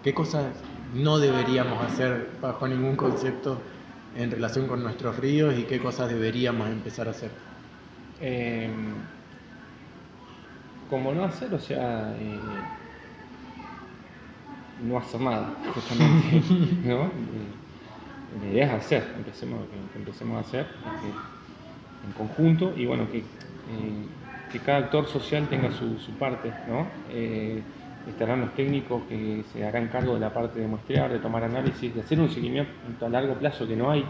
¿Qué cosas no deberíamos hacer bajo ningún concepto en relación con nuestros ríos y qué cosas deberíamos empezar a hacer? Como no hacer, no hacer nada, justamente, ¿no? La idea es hacer, que empecemos a hacer en conjunto y bueno, que cada actor social tenga su parte, ¿no? Estarán los técnicos que se harán cargo de la parte de muestrear, de tomar análisis, de hacer un seguimiento a largo plazo que no hay,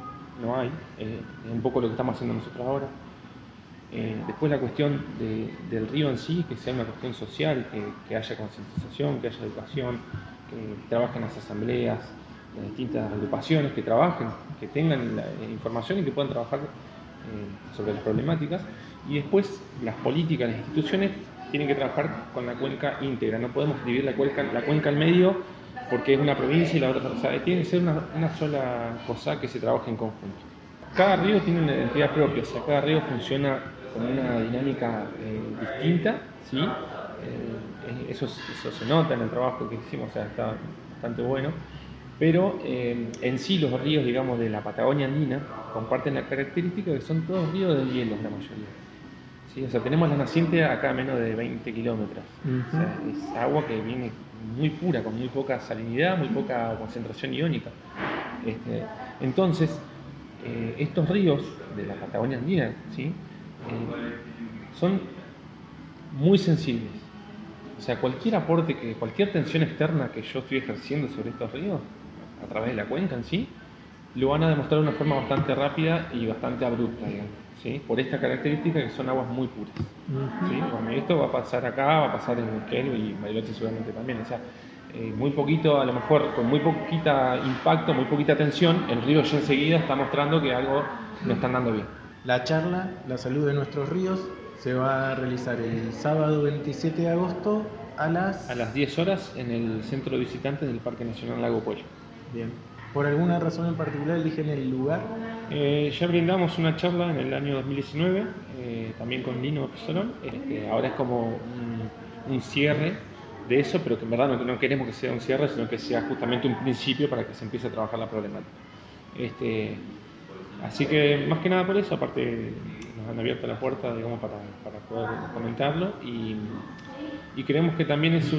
es un poco lo que estamos haciendo nosotros ahora. Después la cuestión del río en sí, que sea una cuestión social, que haya concientización, que haya educación, que trabajen las asambleas, las distintas agrupaciones, que trabajen, que tengan la información y que puedan trabajar sobre las problemáticas. Y después las políticas, las instituciones tienen que trabajar con la cuenca íntegra, no podemos dividir la cuenca al medio porque es una provincia y la otra, tiene que ser una sola cosa que se trabaje en conjunto. Cada río tiene una identidad propia, cada río funciona con una dinámica distinta, ¿sí? Eso se nota en el trabajo que hicimos, está bastante bueno, pero en sí los ríos, digamos, de la Patagonia andina comparten la característica de que son todos ríos de hielo, la mayoría. ¿Sí? Tenemos la naciente acá a menos de 20 kilómetros, es agua que viene muy pura, con muy poca salinidad, muy poca concentración iónica. Entonces, estos ríos de la Patagonia andina, ¿sí? Son muy sensibles. Cualquier aporte, cualquier tensión externa que yo estoy ejerciendo sobre estos ríos, a través de la cuenca en sí, lo van a demostrar de una forma bastante rápida y bastante abrupta, digamos, ¿sí? Por esta característica que son aguas muy puras. ¿Sí? Bueno, esto va a pasar acá, va a pasar en Uquel y Bariloche seguramente también. Muy poquito, a lo mejor con muy poquita impacto, muy poquita tensión, el río ya enseguida está mostrando que algo no está andando bien. La charla, La salud de nuestros ríos, se va a realizar el sábado 27 de agosto a las 10 horas en el centro de visitantes del Parque Nacional Lago Puello. Bien. ¿Por alguna razón en particular eligen el lugar? Ya brindamos una charla en el año 2019, también con Lino Pesolón. Ahora es como un cierre de eso, pero que en verdad no queremos que sea un cierre, sino que sea justamente un principio para que se empiece a trabajar la problemática. Así que más que nada por eso, aparte nos han abierto la puerta, digamos, para poder comentarlo y creemos que también es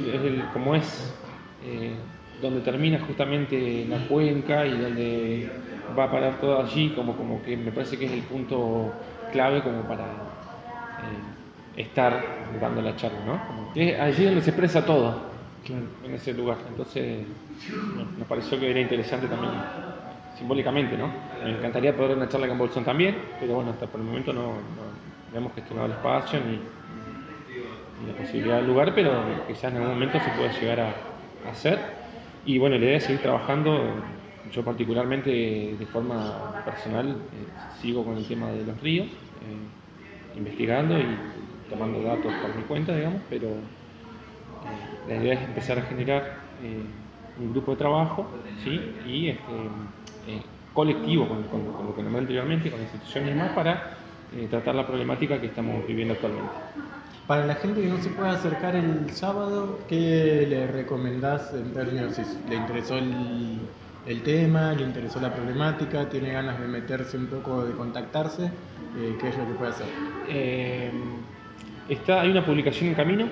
donde termina justamente la cuenca y donde va a parar todo allí, como que me parece que es el punto clave como para estar dando la charla, ¿no? Es allí donde se expresa todo, claro, en ese lugar. Entonces nos pareció que era interesante también simbólicamente, ¿no? Me encantaría poder dar una charla con Bolsón también, pero bueno, hasta por el momento no hemos gestionado el espacio ni la posibilidad del lugar, pero quizás en algún momento se pueda llegar a hacer. Y bueno, la idea es seguir trabajando. Yo particularmente de forma personal sigo con el tema de los ríos, investigando y tomando datos por mi cuenta, digamos, pero la idea es empezar a generar un grupo de trabajo, ¿sí? Y colectivo con lo que nombré anteriormente, con instituciones y demás, para tratar la problemática que estamos viviendo actualmente. Para la gente que no se puede acercar el sábado, ¿qué le recomendás en términos si le interesó el tema, le interesó la problemática, tiene ganas de meterse un poco, de contactarse? ¿Qué es lo que puede hacer? Hay una publicación en camino,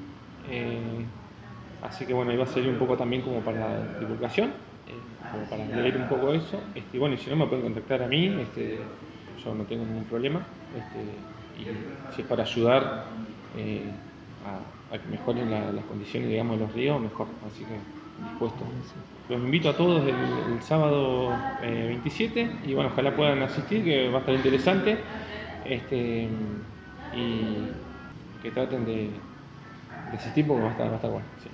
así que bueno, ahí va a salir un poco también como para divulgación, como para leer un poco eso. Bueno, y si no me pueden contactar a mí, yo no tengo ningún problema, y si es para ayudar a que mejoren las condiciones, digamos, de los ríos, mejor, así que dispuesto. Los invito a todos el sábado 27 y bueno, ojalá puedan asistir, que va a estar interesante, y que traten de asistir porque va a estar bueno. Sí.